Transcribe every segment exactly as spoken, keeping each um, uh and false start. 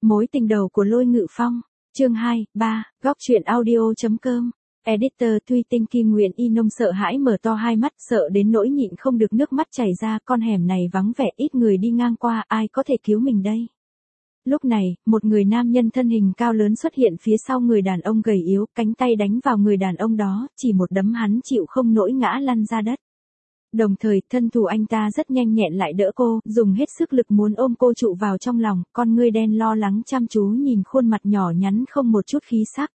Mối tình đầu của Lôi Ngự Phong, chương hai, ba, góc truyện audio.com. Editor Tuy Tinh Kim Nguyễn Y Nông sợ hãi mở to hai mắt, sợ đến nỗi nhịn không được nước mắt chảy ra, con hẻm này vắng vẻ ít người đi ngang qua, ai có thể cứu mình đây. Lúc này, một người nam nhân thân hình cao lớn xuất hiện phía sau người đàn ông gầy yếu, cánh tay đánh vào người đàn ông đó, chỉ một đấm hắn chịu không nổi ngã lăn ra đất. Đồng thời, thân thủ anh ta rất nhanh nhẹn lại đỡ cô, dùng hết sức lực muốn ôm cô trụ vào trong lòng, con ngươi đen lo lắng chăm chú nhìn khuôn mặt nhỏ nhắn không một chút khí sắc.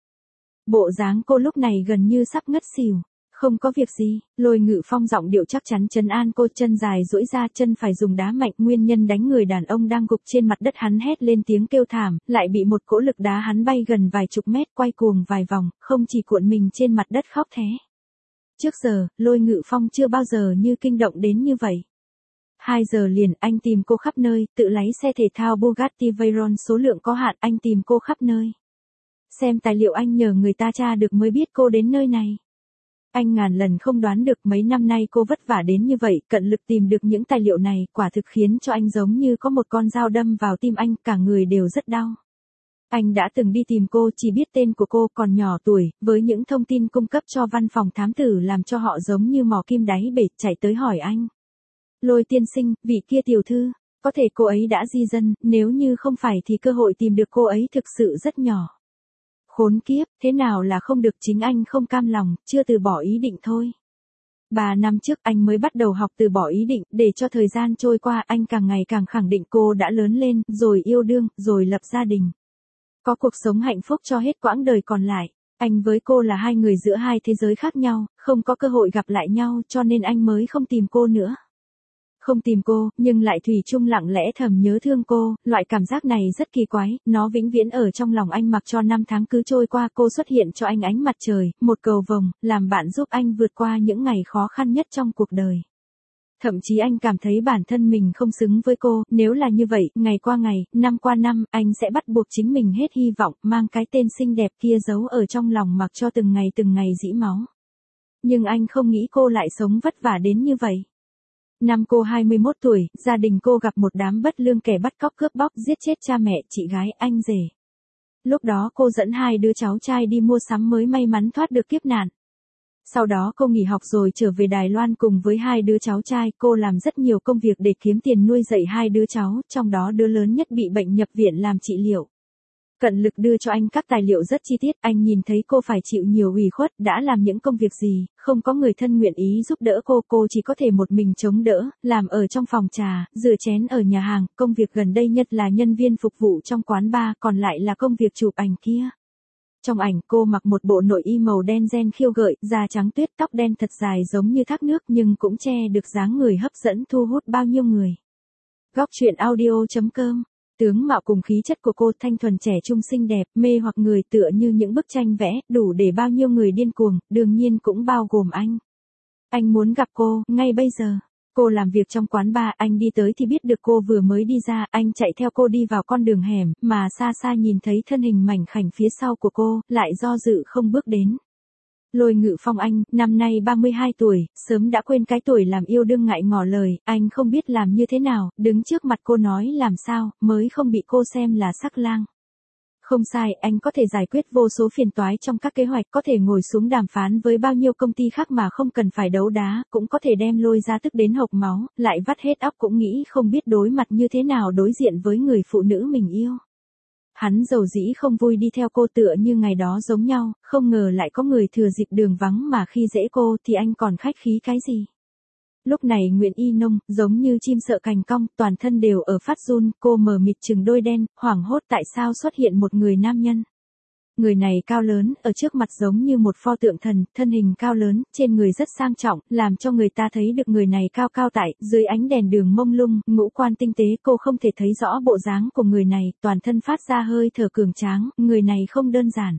Bộ dáng cô lúc này gần như sắp ngất xỉu. Không có việc gì, Lôi Ngự Phong giọng điệu chắc chắn trấn an cô, chân dài duỗi ra, chân phải dùng đá mạnh, nguyên nhân đánh người đàn ông đang gục trên mặt đất, hắn hét lên tiếng kêu thảm, lại bị một cỗ lực đá hắn bay gần vài chục mét, quay cuồng vài vòng, không chỉ cuộn mình trên mặt đất khóc thé. Trước giờ, Lôi Ngự Phong chưa bao giờ như kinh động đến như vậy. Hai giờ liền, anh tìm cô khắp nơi, tự lái xe thể thao Bugatti Veyron số lượng có hạn, anh tìm cô khắp nơi. Xem tài liệu anh nhờ người ta tra được mới biết cô đến nơi này. Anh ngàn lần không đoán được mấy năm nay cô vất vả đến như vậy, cận lực tìm được những tài liệu này, quả thực khiến cho anh giống như có một con dao đâm vào tim anh, cả người đều rất đau. Anh đã từng đi tìm cô, chỉ biết tên của cô, còn nhỏ tuổi, với những thông tin cung cấp cho văn phòng thám tử làm cho họ giống như mò kim đáy bể, chạy tới hỏi anh. Lôi tiên sinh, vị kia tiểu thư, có thể cô ấy đã di dân, nếu như không phải thì cơ hội tìm được cô ấy thực sự rất nhỏ. Khốn kiếp, thế nào là không được, chính anh không cam lòng, chưa từ bỏ ý định thôi. Ba năm trước anh mới bắt đầu học từ bỏ ý định, để cho thời gian trôi qua anh càng ngày càng khẳng định cô đã lớn lên, rồi yêu đương, rồi lập gia đình. Có cuộc sống hạnh phúc cho hết quãng đời còn lại. Anh với cô là hai người giữa hai thế giới khác nhau, không có cơ hội gặp lại nhau, cho nên anh mới không tìm cô nữa. Không tìm cô, nhưng lại thủy chung lặng lẽ thầm nhớ thương cô, loại cảm giác này rất kỳ quái, nó vĩnh viễn ở trong lòng anh, mặc cho năm tháng cứ trôi qua, cô xuất hiện cho anh ánh mặt trời, một cầu vồng, làm bạn giúp anh vượt qua những ngày khó khăn nhất trong cuộc đời. Thậm chí anh cảm thấy bản thân mình không xứng với cô, nếu là như vậy, ngày qua ngày, năm qua năm, anh sẽ bắt buộc chính mình hết hy vọng, mang cái tên xinh đẹp kia giấu ở trong lòng mặc cho từng ngày từng ngày dĩ máu. Nhưng anh không nghĩ cô lại sống vất vả đến như vậy. Năm cô hai mươi mốt tuổi, gia đình cô gặp một đám bất lương kẻ bắt cóc cướp bóc giết chết cha mẹ, chị gái, anh rể. Lúc đó cô dẫn hai đứa cháu trai đi mua sắm mới may mắn thoát được kiếp nạn. Sau đó cô nghỉ học rồi trở về Đài Loan cùng với hai đứa cháu trai, cô làm rất nhiều công việc để kiếm tiền nuôi dạy hai đứa cháu, trong đó đứa lớn nhất bị bệnh nhập viện làm trị liệu. Cận lực đưa cho anh các tài liệu rất chi tiết, anh nhìn thấy cô phải chịu nhiều ủy khuất, đã làm những công việc gì, không có người thân nguyện ý giúp đỡ cô, cô chỉ có thể một mình chống đỡ, làm ở trong phòng trà, rửa chén ở nhà hàng, công việc gần đây nhất là nhân viên phục vụ trong quán bar, còn lại là công việc chụp ảnh kia. Trong ảnh cô mặc một bộ nội y màu đen ren khiêu gợi, da trắng tuyết, tóc đen thật dài giống như thác nước nhưng cũng che được dáng người hấp dẫn thu hút bao nhiêu người. Góc truyện audio.com. Tướng mạo cùng khí chất của cô thanh thuần trẻ trung xinh đẹp, mê hoặc người tựa như những bức tranh vẽ, đủ để bao nhiêu người điên cuồng, đương nhiên cũng bao gồm anh. Anh muốn gặp cô, ngay bây giờ. Cô làm việc trong quán bar, anh đi tới thì biết được cô vừa mới đi ra, anh chạy theo cô đi vào con đường hẻm, mà xa xa nhìn thấy thân hình mảnh khảnh phía sau của cô, lại do dự không bước đến. Lôi Ngự Phong anh, năm nay ba mươi hai tuổi, sớm đã quên cái tuổi làm yêu đương ngại ngỏ lời, anh không biết làm như thế nào, đứng trước mặt cô nói làm sao, mới không bị cô xem là sắc lang. Không sai, anh có thể giải quyết vô số phiền toái trong các kế hoạch, có thể ngồi xuống đàm phán với bao nhiêu công ty khác mà không cần phải đấu đá, cũng có thể đem Lôi ra tức đến hộc máu, lại vắt hết óc cũng nghĩ không biết đối mặt như thế nào đối diện với người phụ nữ mình yêu. Hắn dầu dĩ không vui đi theo cô tựa như ngày đó giống nhau, không ngờ lại có người thừa dịp đường vắng mà khi dễ cô thì anh còn khách khí cái gì. Lúc này Nguyễn Y Nông, giống như chim sợ cành cong, toàn thân đều ở phát run, cô mờ mịt chừng đôi đen, hoảng hốt tại sao xuất hiện một người nam nhân. Người này cao lớn, ở trước mặt giống như một pho tượng thần, thân hình cao lớn, trên người rất sang trọng, làm cho người ta thấy được người này cao cao tại, dưới ánh đèn đường mông lung, ngũ quan tinh tế, cô không thể thấy rõ bộ dáng của người này, toàn thân phát ra hơi thở cường tráng, người này không đơn giản.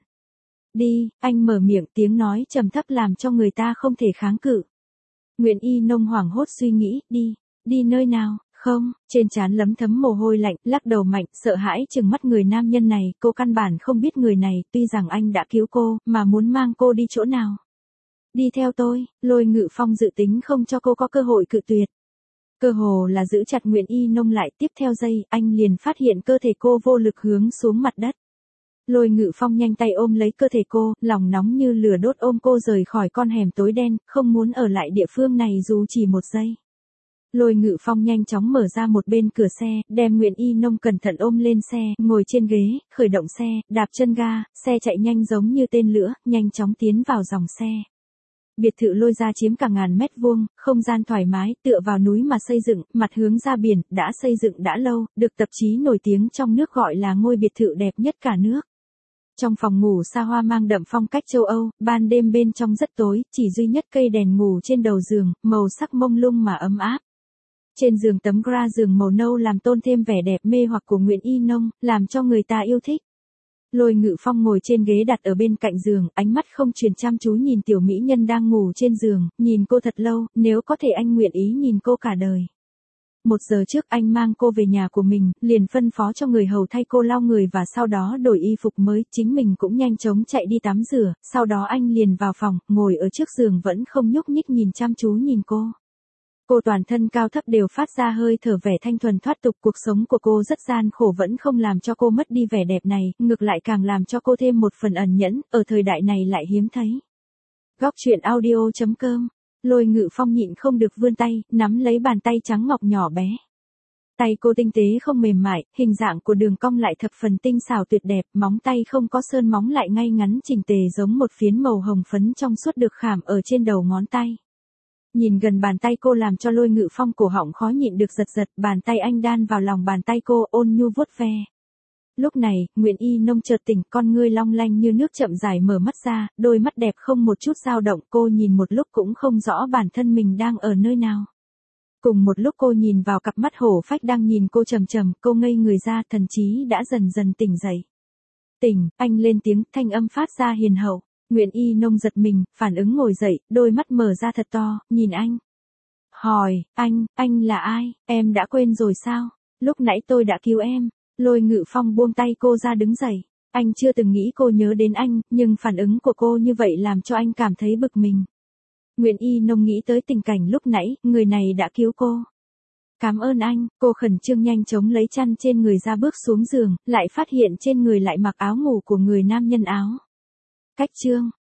Đi, anh mở miệng, tiếng nói trầm thấp làm cho người ta không thể kháng cự. Nguyễn Y Nông hoảng hốt suy nghĩ, đi, đi nơi nào? Không, trên trán lấm thấm mồ hôi lạnh, lắc đầu mạnh, sợ hãi chừng mắt người nam nhân này, cô căn bản không biết người này, tuy rằng anh đã cứu cô, mà muốn mang cô đi chỗ nào. Đi theo tôi, Lôi Ngự Phong dự tính không cho cô có cơ hội cự tuyệt. Cơ hồ là giữ chặt Nguyễn Y Nông lại, tiếp theo giây, anh liền phát hiện cơ thể cô vô lực hướng xuống mặt đất. Lôi Ngự Phong nhanh tay ôm lấy cơ thể cô, lòng nóng như lửa đốt ôm cô rời khỏi con hẻm tối đen, không muốn ở lại địa phương này dù chỉ một giây. Lôi Ngự Phong nhanh chóng mở ra một bên cửa xe, đem Nguyễn Y Nông cẩn thận ôm lên xe, ngồi trên ghế, khởi động xe, đạp chân ga, xe chạy nhanh giống như tên lửa, nhanh chóng tiến vào dòng xe. Biệt thự Lôi gia chiếm cả ngàn mét vuông, không gian thoải mái, tựa vào núi mà xây dựng, mặt hướng ra biển, đã xây dựng đã lâu, được tạp chí nổi tiếng trong nước gọi là ngôi biệt thự đẹp nhất cả nước. Trong phòng ngủ xa hoa mang đậm phong cách châu Âu, ban đêm bên trong rất tối, chỉ duy nhất cây đèn ngủ trên đầu giường, màu sắc mông lung mà ấm áp. Trên giường tấm gra giường màu nâu làm tôn thêm vẻ đẹp mê hoặc của Nguyễn Y Nông, làm cho người ta yêu thích. Lôi Ngự Phong ngồi trên ghế đặt ở bên cạnh giường, ánh mắt không chuyển chăm chú nhìn tiểu mỹ nhân đang ngủ trên giường, nhìn cô thật lâu, nếu có thể anh nguyện ý nhìn cô cả đời. Một giờ trước anh mang cô về nhà của mình, liền phân phó cho người hầu thay cô lau người và sau đó đổi y phục mới, chính mình cũng nhanh chóng chạy đi tắm rửa, sau đó anh liền vào phòng, ngồi ở trước giường vẫn không nhúc nhích nhìn chăm chú nhìn cô. Cô toàn thân cao thấp đều phát ra hơi thở vẻ thanh thuần thoát tục, cuộc sống của cô rất gian khổ vẫn không làm cho cô mất đi vẻ đẹp này, ngược lại càng làm cho cô thêm một phần ẩn nhẫn, ở thời đại này lại hiếm thấy. Góc truyện audio chấm com. Lôi Ngự Phong nhịn không được vươn tay, nắm lấy bàn tay trắng ngọc nhỏ bé. Tay cô tinh tế không mềm mại, hình dạng của đường cong lại thập phần tinh xảo tuyệt đẹp, móng tay không có sơn móng lại ngay ngắn chỉnh tề giống một phiến màu hồng phấn trong suốt được khảm ở trên đầu ngón tay. Nhìn gần bàn tay cô làm cho Lôi Ngự Phong cổ họng khó nhịn được giật giật, bàn tay anh đan vào lòng bàn tay cô ôn nhu vuốt ve. Lúc này, Nguyễn Y Nông chợt tỉnh, con ngươi long lanh như nước chậm rãi mở mắt ra, đôi mắt đẹp không một chút dao động, cô nhìn một lúc cũng không rõ bản thân mình đang ở nơi nào. Cùng một lúc cô nhìn vào cặp mắt hổ phách đang nhìn cô trầm trầm, cô ngây người ra, thần trí đã dần dần tỉnh dậy. Tỉnh, anh lên tiếng, thanh âm phát ra hiền hậu. Nguyễn Y Nông giật mình, phản ứng ngồi dậy, đôi mắt mở ra thật to, nhìn anh. Hỏi, anh, anh là ai, em đã quên rồi sao? Lúc nãy tôi đã cứu em. Lôi Ngự Phong buông tay cô ra đứng dậy. Anh chưa từng nghĩ cô nhớ đến anh, nhưng phản ứng của cô như vậy làm cho anh cảm thấy bực mình. Nguyễn Y Nông nghĩ tới tình cảnh lúc nãy, người này đã cứu cô. Cảm ơn anh, cô khẩn trương nhanh chóng lấy chăn trên người ra bước xuống giường, lại phát hiện trên người lại mặc áo ngủ của người nam nhân áo. Cách chương.